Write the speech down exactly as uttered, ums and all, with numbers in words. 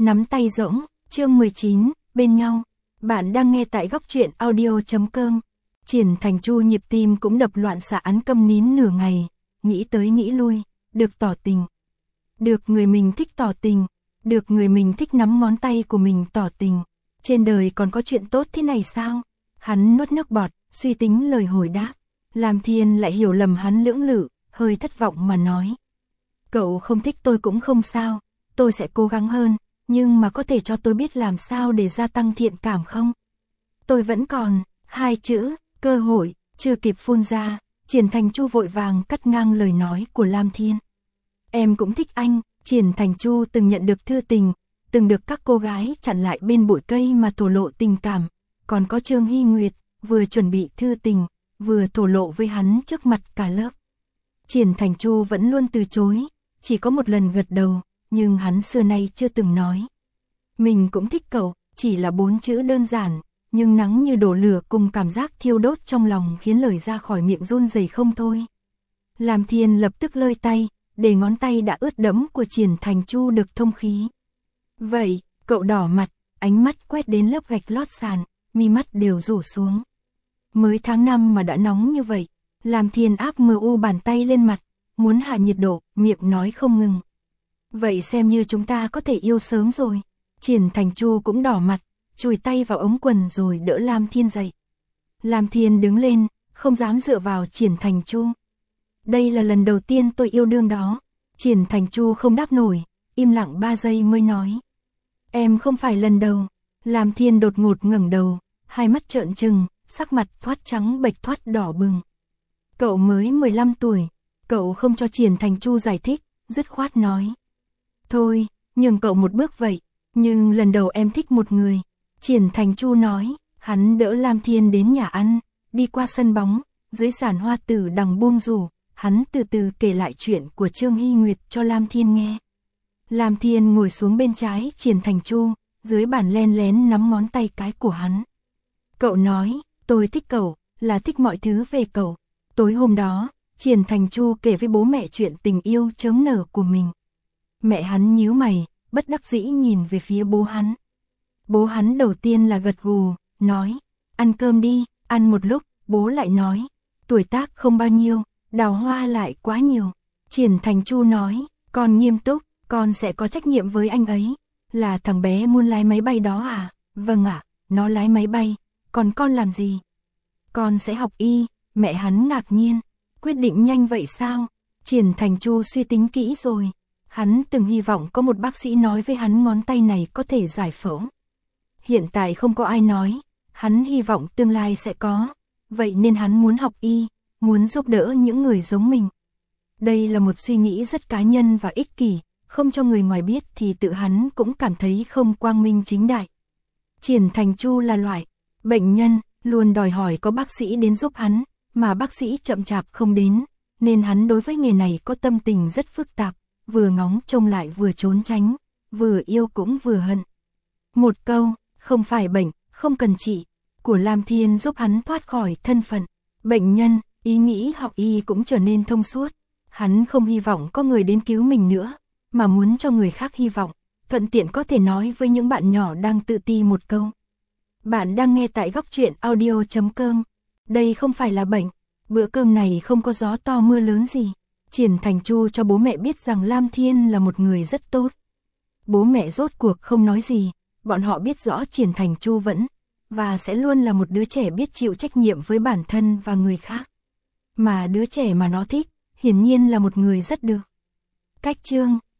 Nắm tay rỗng, chương mười chín, bên nhau. Bạn đang nghe tại góc truyện audio chấm com. Triển Thành Chu nhịp tim cũng đập loạn xạ án câm nín nửa ngày, nghĩ tới nghĩ lui, được tỏ tình. Được người mình thích tỏ tình, được người mình thích nắm ngón tay của mình tỏ tình. Trên đời còn có chuyện tốt thế này sao? Hắn nuốt nước bọt, suy tính lời hồi đáp. Lam Thiên lại hiểu lầm hắn lưỡng lự, hơi thất vọng mà nói. Cậu không thích tôi cũng không sao, tôi sẽ cố gắng hơn, nhưng mà có thể cho tôi biết làm sao để gia tăng thiện cảm không? Tôi vẫn còn, hai chữ, cơ hội, chưa kịp phun ra, Triển Thành Chu vội vàng cắt ngang lời nói của Lam Thiên. Em cũng thích anh, Triển Thành Chu từng nhận được thư tình, từng được các cô gái chặn lại bên bụi cây mà thổ lộ tình cảm, còn có Trương Hy Nguyệt, vừa chuẩn bị thư tình, vừa thổ lộ với hắn trước mặt cả lớp. Triển Thành Chu vẫn luôn từ chối, chỉ có một lần gật đầu, nhưng hắn xưa nay chưa từng nói. Mình cũng thích cậu, chỉ là bốn chữ đơn giản, nhưng nắng như đổ lửa cùng cảm giác thiêu đốt trong lòng khiến lời ra khỏi miệng run rẩy không thôi. Lam Thiên lập tức lơi tay, để ngón tay đã ướt đẫm của Triển Thành Chu được thông khí. Vậy, cậu đỏ mặt, ánh mắt quét đến lớp gạch lót sàn, mi mắt đều rủ xuống. Mới tháng năm mà đã nóng như vậy, Lam Thiên áp mờ u bàn tay lên mặt, muốn hạ nhiệt độ, miệng nói không ngừng. Vậy xem như chúng ta có thể yêu sớm rồi. Triển Thành Chu cũng đỏ mặt, chùi tay vào ống quần rồi đỡ Lam Thiên dậy. Lam Thiên đứng lên, không dám dựa vào Triển Thành Chu. Đây là lần đầu tiên tôi yêu đương đó. Triển Thành Chu không đáp nổi, im lặng ba giây mới nói. Em không phải lần đầu. Lam Thiên đột ngột ngẩng đầu, hai mắt trợn trừng, sắc mặt thoát trắng bệch thoát đỏ bừng. Cậu mới mười lăm tuổi, cậu không cho Triển Thành Chu giải thích, dứt khoát nói. Thôi, nhường cậu một bước vậy, nhưng lần đầu em thích một người. Triển Thành Chu nói, hắn đỡ Lam Thiên đến nhà ăn, đi qua sân bóng, dưới giàn hoa tử đằng buông rủ, hắn từ từ kể lại chuyện của Trương Hy Nguyệt cho Lam Thiên nghe. Lam Thiên ngồi xuống bên trái Triển Thành Chu, dưới bàn len lén nắm ngón tay cái của hắn. Cậu nói, tôi thích cậu, là thích mọi thứ về cậu. Tối hôm đó, Triển Thành Chu kể với bố mẹ chuyện tình yêu chớm nở của mình. Mẹ hắn nhíu mày, bất đắc dĩ nhìn về phía bố hắn. Bố hắn đầu tiên là gật gù, nói, ăn cơm đi, ăn một lúc, bố lại nói, tuổi tác không bao nhiêu, đào hoa lại quá nhiều. Triển Thành Chu nói, con nghiêm túc, con sẽ có trách nhiệm với anh ấy. Là thằng bé muốn lái máy bay đó à? Vâng ạ, nó lái máy bay, còn con làm gì? Con sẽ học y. Mẹ hắn ngạc nhiên, quyết định nhanh vậy sao? Triển Thành Chu suy tính kỹ rồi. Hắn từng hy vọng có một bác sĩ nói với hắn ngón tay này có thể giải phẫu. Hiện tại không có ai nói, hắn hy vọng tương lai sẽ có. Vậy nên hắn muốn học y, muốn giúp đỡ những người giống mình. Đây là một suy nghĩ rất cá nhân và ích kỷ, không cho người ngoài biết thì tự hắn cũng cảm thấy không quang minh chính đại. Triển Thành Chu là loại bệnh nhân, luôn đòi hỏi có bác sĩ đến giúp hắn, mà bác sĩ chậm chạp không đến, nên hắn đối với nghề này có tâm tình rất phức tạp, vừa ngóng trông lại vừa trốn tránh, vừa yêu cũng vừa hận. Một câu, không phải bệnh, không cần trị, của Lam Thiên giúp hắn thoát khỏi thân phận bệnh nhân, ý nghĩ học y cũng trở nên thông suốt. Hắn không hy vọng có người đến cứu mình nữa, mà muốn cho người khác hy vọng, thuận tiện có thể nói với những bạn nhỏ đang tự ti một câu. Bạn đang nghe tại góc truyện audio chấm com. Đây không phải là bệnh, bữa cơm này không có gió to mưa lớn gì. Triển Thành Chu cho bố mẹ biết rằng Lam Thiên là một người rất tốt. Bố mẹ rốt cuộc không nói gì, bọn họ biết rõ Triển Thành Chu vẫn, và sẽ luôn là một đứa trẻ biết chịu trách nhiệm với bản thân và người khác. Mà đứa trẻ mà nó thích, hiển nhiên là một người rất được. Cách chương